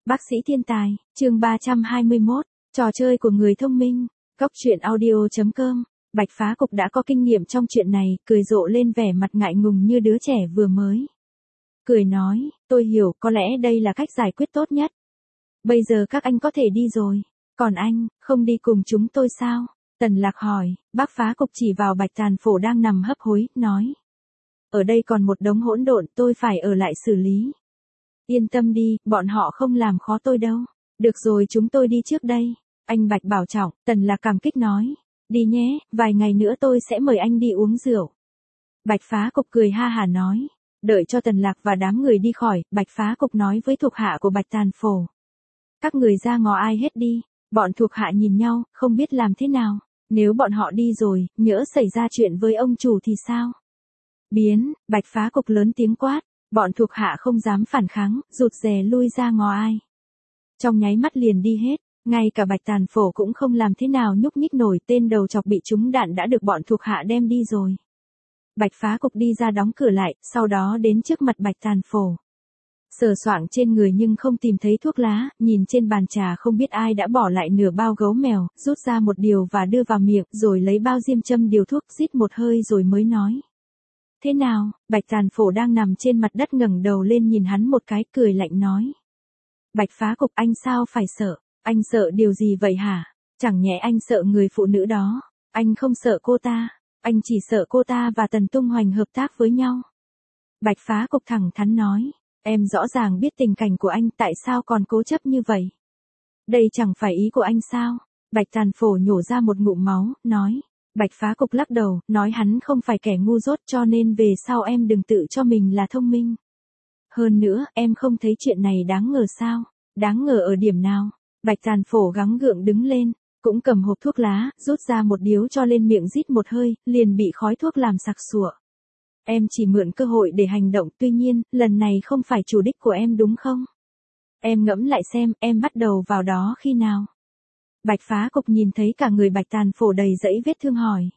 Bác sĩ thiên tài, chương 321, trò chơi của người thông minh, Cốc truyện audio.com. Bạch Phá Cục đã có kinh nghiệm trong chuyện này, cười rộ lên vẻ mặt ngại ngùng như đứa trẻ vừa mới. Cười nói, tôi hiểu, có lẽ đây là cách giải quyết tốt nhất. Bây giờ các anh có thể đi rồi. Còn anh, không đi cùng chúng tôi sao? Tần Lạc hỏi. Bác Phá Cục chỉ vào Bạch Tàn Phổ đang nằm hấp hối, nói. Ở đây còn một đống hỗn độn, tôi phải ở lại xử lý. Yên tâm đi, bọn họ không làm khó tôi đâu. Được rồi, chúng tôi đi trước đây. Anh Bạch bảo trọng. Tần Lạc cảm kích nói. Đi nhé, vài ngày nữa tôi sẽ mời anh đi uống rượu. Bạch Phá Cục cười ha hả nói. Đợi cho Tần Lạc và đám người đi khỏi, Bạch Phá Cục nói với thuộc hạ của Bạch Tàn Phổ. Các người ra ngó ai hết đi. Bọn thuộc hạ nhìn nhau, không biết làm thế nào. Nếu bọn họ đi rồi, nhỡ xảy ra chuyện với ông chủ thì sao? Biến, Bạch Phá Cục lớn tiếng quát. Bọn thuộc hạ không dám phản kháng, rụt rè lui ra ngó ai. Trong nháy mắt liền đi hết, ngay cả Bạch Tàn Phổ cũng không làm thế nào nhúc nhích nổi, tên đầu chọc bị trúng đạn đã được bọn thuộc hạ đem đi rồi. Bạch Phá Cục đi ra đóng cửa lại, sau đó đến trước mặt Bạch Tàn Phổ. Sờ soạng trên người nhưng không tìm thấy thuốc lá, nhìn trên bàn trà không biết ai đã bỏ lại nửa bao gấu mèo, rút ra một điều và đưa vào miệng, rồi lấy bao diêm châm điều thuốc, rít một hơi rồi mới nói. Thế nào? Bạch Tàn Phổ đang nằm trên mặt đất ngẩng đầu lên nhìn hắn một cái, cười lạnh nói. Bạch Phá Cục, anh sao phải sợ? Anh sợ điều gì vậy hả? Chẳng nhẽ anh sợ người phụ nữ đó? Anh không sợ cô ta, anh chỉ sợ cô ta và Tần Tung Hoành hợp tác với nhau. Bạch Phá Cục thẳng thắn nói. Em rõ ràng biết tình cảnh của anh, tại sao còn cố chấp như vậy? Đây chẳng phải ý của anh sao? Bạch Tàn Phổ nhổ ra một ngụm máu, nói. Bạch Phá Cục lắc đầu, nói hắn không phải kẻ ngu dốt, cho nên về sau em đừng tự cho mình là thông minh. Hơn nữa, em không thấy chuyện này đáng ngờ sao? Đáng ngờ ở điểm nào? Bạch Tàn Phổ gắng gượng đứng lên, cũng cầm hộp thuốc lá, rút ra một điếu cho lên miệng rít một hơi, liền bị khói thuốc làm sặc sụa. Em chỉ mượn cơ hội để hành động, tuy nhiên, lần này không phải chủ đích của em đúng không? Em ngẫm lại xem, em bắt đầu vào đó khi nào? Bạch Phá Cục nhìn thấy cả người Bạch Tàn Phổ đầy dẫy vết thương hỏi.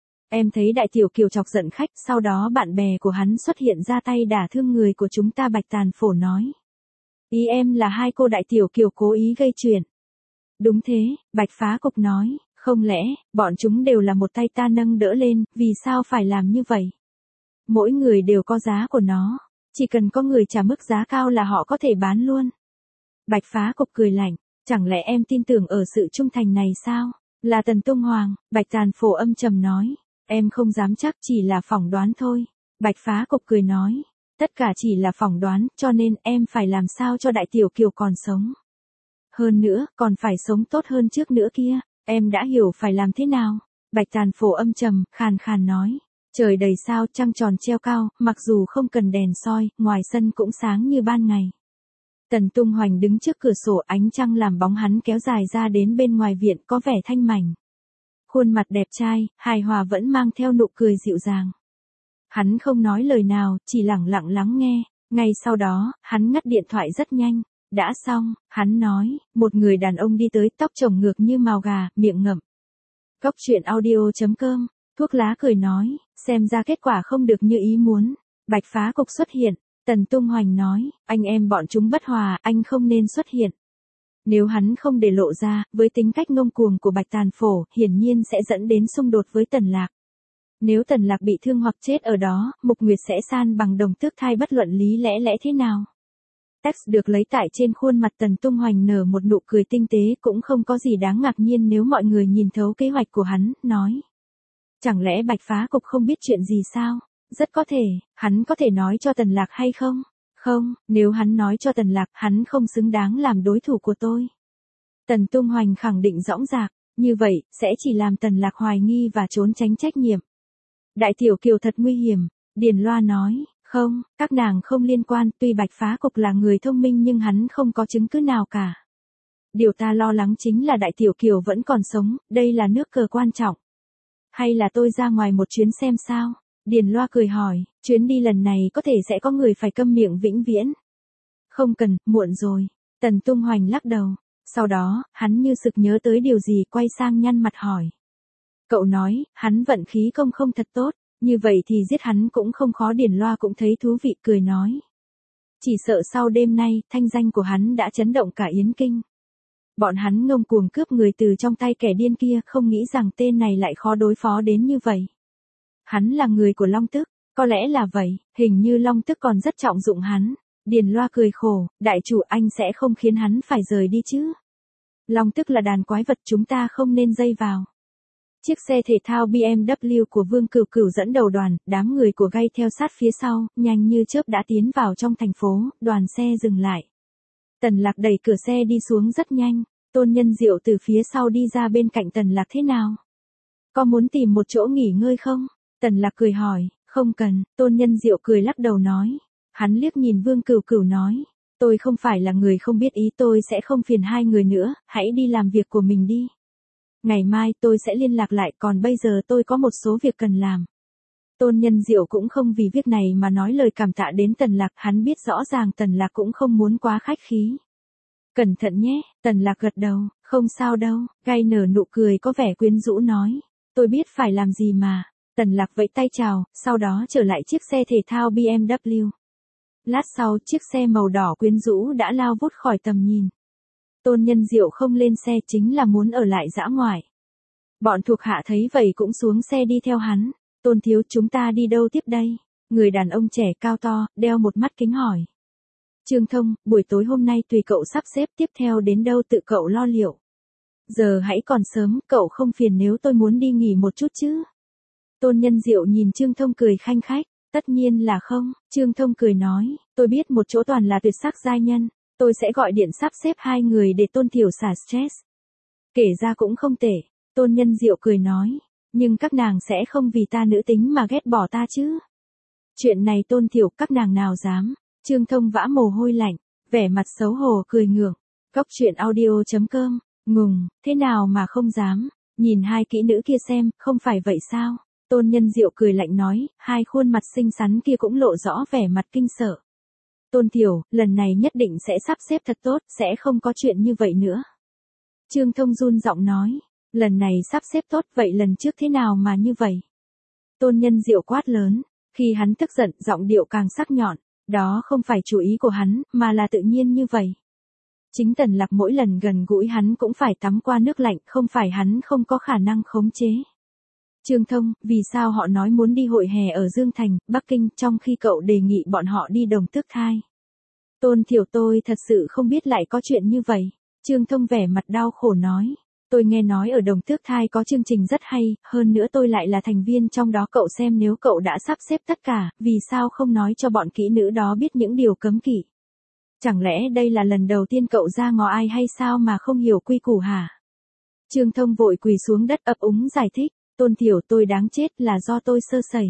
Em thấy Đại Tiểu Kiều chọc giận khách, sau đó bạn bè của hắn xuất hiện ra tay đả thương người của chúng ta. Bạch Tàn Phổ nói. Ý em là hai cô Đại Tiểu Kiều cố ý gây chuyện. Đúng thế, Bạch Phá Cục nói, không lẽ, bọn chúng đều là một tay ta nâng đỡ lên, vì sao phải làm như vậy? Mỗi người đều có giá của nó, chỉ cần có người trả mức giá cao là họ có thể bán luôn. Bạch Phá Cục cười lạnh, chẳng lẽ em tin tưởng ở sự trung thành này sao? Là Tần Tung Hoàng, Bạch Tàn Phổ âm trầm nói, em không dám chắc, chỉ là phỏng đoán thôi. Bạch Phá Cục cười nói, tất cả chỉ là phỏng đoán, cho nên em phải làm sao cho Đại Tiểu Kiều còn sống. Hơn nữa, còn phải sống tốt hơn trước nữa kia, em đã hiểu phải làm thế nào? Bạch Tàn Phổ âm trầm, khàn khàn nói. Trời đầy sao, trăng tròn treo cao, mặc dù không cần đèn soi, ngoài sân cũng sáng như ban ngày. Tần Tung Hoành đứng trước cửa sổ, ánh trăng làm bóng hắn kéo dài ra đến bên ngoài viện, có vẻ thanh mảnh. Khuôn mặt đẹp trai, hài hòa vẫn mang theo nụ cười dịu dàng. Hắn không nói lời nào, chỉ lẳng lặng lắng nghe. Ngay sau đó, hắn ngắt điện thoại rất nhanh. Đã xong, hắn nói, một người đàn ông đi tới, tóc trồng ngược như mào gà, miệng ngậm. Cốc truyện audio.com. Thuốc lá cười nói, xem ra kết quả không được như ý muốn. Bạch Phá Cục xuất hiện, Tần Tung Hoành nói, anh em bọn chúng bất hòa, anh không nên xuất hiện. Nếu hắn không để lộ ra, với tính cách ngông cuồng của Bạch Tàn Phổ, hiển nhiên sẽ dẫn đến xung đột với Tần Lạc. Nếu Tần Lạc bị thương hoặc chết ở đó, Mục Nguyệt sẽ san bằng đồng tước thai, bất luận lý lẽ thế nào. Text được lấy tại trên khuôn mặt Tần Tung Hoành nở một nụ cười tinh tế, cũng không có gì đáng ngạc nhiên nếu mọi người nhìn thấu kế hoạch của hắn, nói. Chẳng lẽ Bạch Phá Cục không biết chuyện gì sao? Rất có thể, hắn có thể nói cho Tần Lạc hay không? Không, nếu hắn nói cho Tần Lạc, hắn không xứng đáng làm đối thủ của tôi. Tần Tung Hoành khẳng định dõng dạc, như vậy, sẽ chỉ làm Tần Lạc hoài nghi và trốn tránh trách nhiệm. Đại Tiểu Kiều thật nguy hiểm, Điền Loa nói, không, các nàng không liên quan, tuy Bạch Phá Cục là người thông minh nhưng hắn không có chứng cứ nào cả. Điều ta lo lắng chính là Đại Tiểu Kiều vẫn còn sống, đây là nước cờ quan trọng. Hay là tôi ra ngoài một chuyến xem sao? Điền Loa cười hỏi, chuyến đi lần này có thể sẽ có người phải câm miệng vĩnh viễn. Không cần, muộn rồi. Tần Tung Hoành lắc đầu. Sau đó, hắn như sực nhớ tới điều gì, quay sang nhăn mặt hỏi. Cậu nói, hắn vận khí công không thật tốt, như vậy thì giết hắn cũng không khó. Điền Loa cũng thấy thú vị, cười nói. Chỉ sợ sau đêm nay, thanh danh của hắn đã chấn động cả Yến Kinh. Bọn hắn ngông cuồng cướp người từ trong tay kẻ điên kia, không nghĩ rằng tên này lại khó đối phó đến như vậy. Hắn là người của Long Tức, có lẽ là vậy, hình như Long Tức còn rất trọng dụng hắn. Điền Loa cười khổ, đại chủ anh sẽ không khiến hắn phải rời đi chứ. Long Tức là đàn quái vật, chúng ta không nên dây vào. Chiếc xe thể thao BMW của Vương Cửu Cửu dẫn đầu đoàn, đám người của Gay theo sát phía sau, nhanh như chớp đã tiến vào trong thành phố, đoàn xe dừng lại. Tần Lạc đẩy cửa xe đi xuống rất nhanh, Tôn Nhân Diệu từ phía sau đi ra bên cạnh Tần Lạc. Thế nào? Có muốn tìm một chỗ nghỉ ngơi không? Tần Lạc cười hỏi, không cần, Tôn Nhân Diệu cười lắc đầu nói. Hắn liếc nhìn Vương Cửu Cửu nói, tôi không phải là người không biết ý, tôi sẽ không phiền hai người nữa, hãy đi làm việc của mình đi. Ngày mai tôi sẽ liên lạc lại, còn bây giờ tôi có một số việc cần làm. Tôn Nhân Diệu cũng không vì việc này mà nói lời cảm tạ đến Tần Lạc, hắn biết rõ ràng Tần Lạc cũng không muốn quá khách khí. Cẩn thận nhé, Tần Lạc gật đầu, không sao đâu, Gay nở nụ cười có vẻ quyến rũ nói, tôi biết phải làm gì mà. Tần Lạc vẫy tay chào, sau đó trở lại chiếc xe thể thao BMW. Lát sau, chiếc xe màu đỏ quyến rũ đã lao vút khỏi tầm nhìn. Tôn Nhân Diệu không lên xe chính là muốn ở lại dã ngoại. Bọn thuộc hạ thấy vậy cũng xuống xe đi theo hắn. Tôn thiếu, chúng ta đi đâu tiếp đây? Người đàn ông trẻ cao to, đeo một mắt kính hỏi. Trương Thông, buổi tối hôm nay tùy cậu sắp xếp, tiếp theo đến đâu tự cậu lo liệu. Giờ hãy còn sớm, cậu không phiền nếu tôi muốn đi nghỉ một chút chứ? Tôn Nhân Diệu nhìn Trương Thông cười khanh khách. Tất nhiên là không, Trương Thông cười nói, tôi biết một chỗ toàn là tuyệt sắc giai nhân, tôi sẽ gọi điện sắp xếp hai người để Tôn Thiểu xả stress. Kể ra cũng không tệ, Tôn Nhân Diệu cười nói, nhưng các nàng sẽ không vì ta nữ tính mà ghét bỏ ta chứ. Chuyện này Tôn Thiểu các nàng nào dám, Trương Thông vã mồ hôi lạnh, vẻ mặt xấu hổ cười ngượng. Góc truyện audio.com, ngùng, thế nào mà không dám, nhìn hai kỹ nữ kia xem, không phải vậy sao? Tôn Nhân Diệu cười lạnh nói, hai khuôn mặt xinh xắn kia cũng lộ rõ vẻ mặt kinh sợ. Tôn Thiểu, lần này nhất định sẽ sắp xếp thật tốt, sẽ không có chuyện như vậy nữa. Trương Thông run giọng nói, lần này sắp xếp tốt, vậy lần trước thế nào mà như vậy? Tôn Nhân Diệu quát lớn, khi hắn tức giận, giọng điệu càng sắc nhọn, đó không phải chủ ý của hắn, mà là tự nhiên như vậy. Chính Tần Lạc mỗi lần gần gũi hắn cũng phải tắm qua nước lạnh, không phải hắn không có khả năng khống chế. Trương Thông, vì sao họ nói muốn đi hội hè ở Dương Thành, Bắc Kinh, trong khi cậu đề nghị bọn họ đi Đồng Tước Thai? Tôn Thiểu, tôi thật sự không biết lại có chuyện như vậy. Trương Thông vẻ mặt đau khổ nói, tôi nghe nói ở Đồng Tước Thai có chương trình rất hay, hơn nữa tôi lại là thành viên trong đó, cậu xem nếu cậu đã sắp xếp tất cả, vì sao không nói cho bọn kỹ nữ đó biết những điều cấm kỵ? Chẳng lẽ đây là lần đầu tiên cậu ra ngó ai hay sao mà không hiểu quy củ hả? Trương Thông vội quỳ xuống đất ấp úng giải thích. Tôn Thiểu, tôi đáng chết là do tôi sơ sẩy.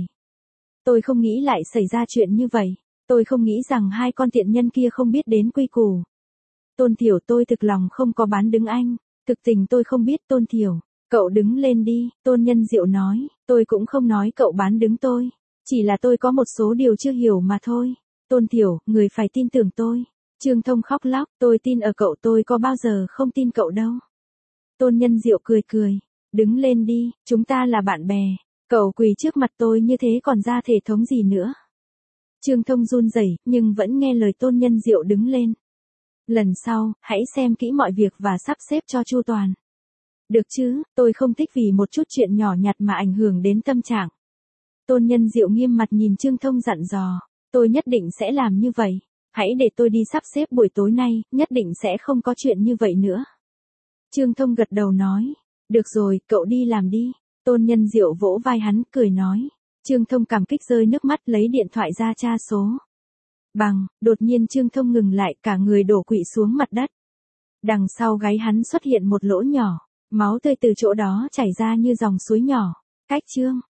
Tôi không nghĩ lại xảy ra chuyện như vậy. Tôi không nghĩ rằng hai con tiện nhân kia không biết đến quy củ. Tôn Thiểu, tôi thực lòng không có bán đứng anh. Thực tình tôi không biết. Tôn Thiểu, cậu đứng lên đi. Tôn Nhân Diệu nói, tôi cũng không nói cậu bán đứng tôi. Chỉ là tôi có một số điều chưa hiểu mà thôi. Tôn Thiểu, người phải tin tưởng tôi. Trương Thông khóc lóc, tôi tin ở cậu, tôi có bao giờ không tin cậu đâu. Tôn Nhân Diệu cười cười. Đứng lên đi, chúng ta là bạn bè. Cậu quỳ trước mặt tôi như thế còn ra thể thống gì nữa? Trương Thông run rẩy nhưng vẫn nghe lời Tôn Nhân Diệu đứng lên. Lần sau, hãy xem kỹ mọi việc và sắp xếp cho chu toàn. Được chứ, tôi không thích vì một chút chuyện nhỏ nhặt mà ảnh hưởng đến tâm trạng. Tôn Nhân Diệu nghiêm mặt nhìn Trương Thông dặn dò, tôi nhất định sẽ làm như vậy. Hãy để tôi đi sắp xếp buổi tối nay, nhất định sẽ không có chuyện như vậy nữa. Trương Thông gật đầu nói. Được rồi, cậu đi làm đi. Tôn Nhân Diệu vỗ vai hắn, cười nói. Trương Thông cảm kích rơi nước mắt lấy điện thoại ra tra số. Bằng, đột nhiên Trương Thông ngừng lại, cả người đổ quỵ xuống mặt đất. Đằng sau gáy hắn xuất hiện một lỗ nhỏ, máu tươi từ chỗ đó chảy ra như dòng suối nhỏ. Cách chương